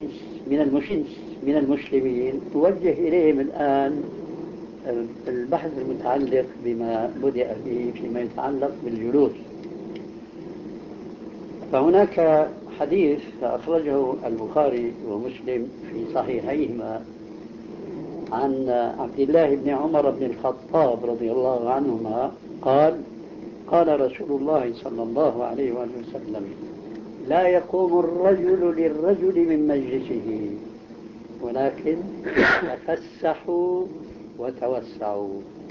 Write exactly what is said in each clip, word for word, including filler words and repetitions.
من المشركين من المسلمين توجه إليهم الآن البحث المتعلق بما بدأ به فيما يتعلق بالجلوس. فهناك حديث أخرجه البخاري ومسلم في صحيحيهما عن عبد الله بن عمر بن الخطاب رضي الله عنهما قال: قال رسول الله صلى الله عليه وآله وسلم: لا يقوم الرجل للرجل من مجلسه ولكن تفسحوا وتوسعوا.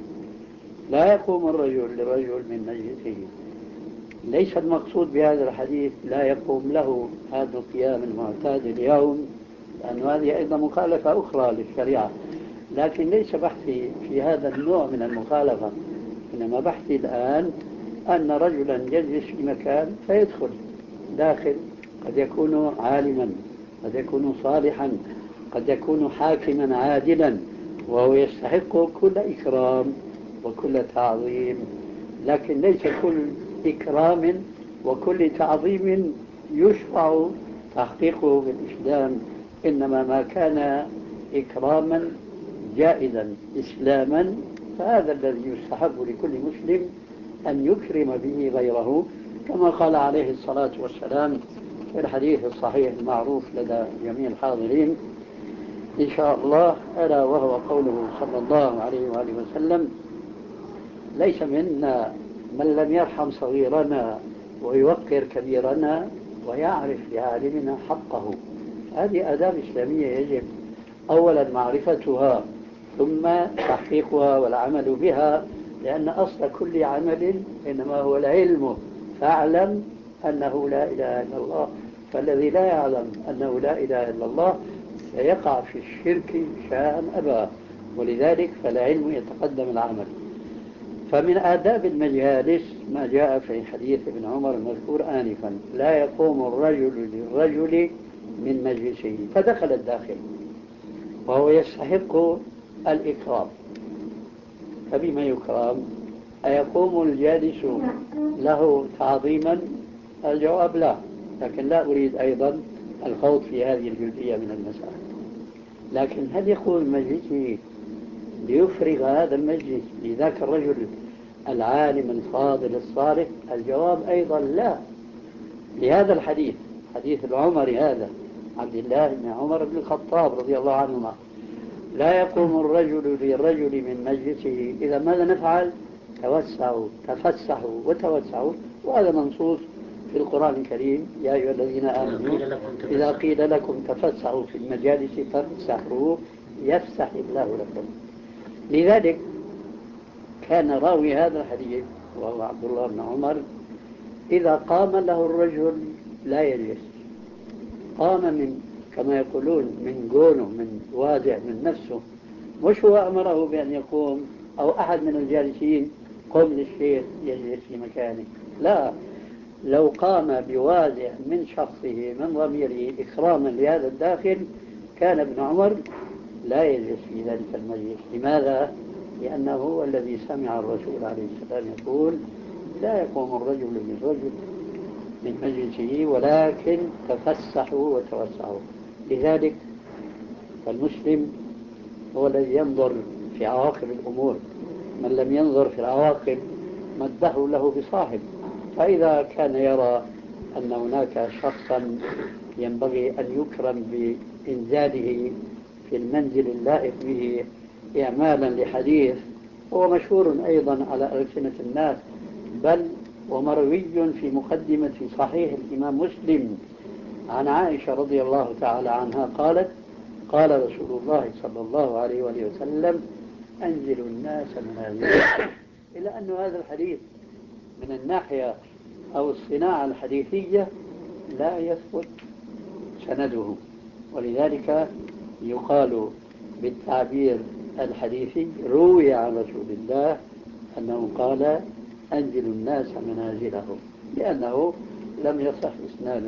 لا يقوم الرجل للرجل من مجلسه، ليس المقصود بهذا الحديث لا يقوم له هذا القيام المعتاد اليوم، لأن هذه أيضا مخالفة أخرى للشريعة، لكن ليس بحثي في هذا النوع من المخالفة، إنما بحثي الآن أن رجلا يجلس في مكان فيدخل داخل، قد يكون عالما، قد يكون صالحا، قد يكون حاكما عادلا، وهو يستحق كل إكرام وكل تعظيم، لكن ليس كل إكرام وكل تعظيم يشرع تحقيقه بالإسلام، إنما ما كان إكراما جائزا إسلاما فهذا الذي يستحب لكل مسلم أن يكرم به غيره، كما قال عليه الصلاة والسلام في الحديث الصحيح المعروف لدى جميع الحاضرين إن شاء الله، ألا وهو قوله صلى الله عليه وآله وسلم: ليس منا من لم يرحم صغيرنا ويوقر كبيرنا ويعرف لعالمنا حقه. هذه آداب إسلامية يجب أولا معرفتها ثم تحقيقها والعمل بها، لأن أصل كل عمل إنما هو العلم، فاعلم أنه لا إله إلا الله، فالذي لا يعلم أنه لا إله إلا الله سيقع في الشرك شاء أبى، ولذلك فالعلم يتقدم العمل. فمن آداب المجالس ما جاء في حديث ابن عمر المذكور آنفا: لا يقوم الرجل للرجل من مجلسه، فدخل الداخل وهو يستحق الإكرام، فبما يكرم؟ أيقوم الجالس له تعظيما؟ الجواب لا، لكن لا أريد أيضا الخوض في هذه الجزئية من المسألة. لكن هل يقوم مجلسه ليفرغ هذا المجلس لذاك الرجل العالم الفاضل الصالح؟ الجواب أيضا لا، لهذا الحديث حديث العمر هذا عبد الله بن عمر بن الخطاب رضي الله عنهما: لا يقوم الرجل للرجل من مجلسه. إذا ماذا نفعل؟ توسعوا تفسحوا وتوسعوا، وهذا منصوص في القرآن الكريم: يا أيها الذين آمنوا إذا قيل لكم تفسحوا في المجالس فافسحوا يفسح الله لكم. لذلك كان راوي هذا الحديث وهو عبد الله بن عمر إذا قام له الرجل لا يجلس، قام من كما يقولون من جونه، من وادع من نفسه، مش هو أمره بأن يقوم أو أحد من الجالسين قم للشيخ يجلس في مكانه، لا، لو قام بوادع من شخصه من ضميره إكراما لهذا الداخل كان ابن عمر لا يجلس في ذلك المجلس. لماذا؟ لأنه هو الذي سمع الرسول عليه السلام يقول: لا يقوم الرجل للرجل من مجلسه ولكن تفسحوا وتوسعوا. لذلك فالمسلم هو الذي ينظر في عواقب الأمور، من لم ينظر في العواقب مده له بصاحب. فإذا كان يرى أن هناك شخصا ينبغي أن يكرم بإنزاله في المنزل اللائق به إعمالا لحديث هو مشهور أيضا على ألسنة الناس، بل ومروي في مقدمة صحيح الإمام مسلم عن عائشة رضي الله تعالى عنها قالت: قال رسول الله صلى الله عليه وآله وسلم: أنزلوا الناس منازلهم. إلا أن هذا الحديث من الناحية أو الصناعة الحديثية لا يثبت سنده، ولذلك يقال بالتعبير الحديثي: روي عن رسول الله أنه قال: أنزلوا الناس منازلهم، لأنه لم يصح إسناده.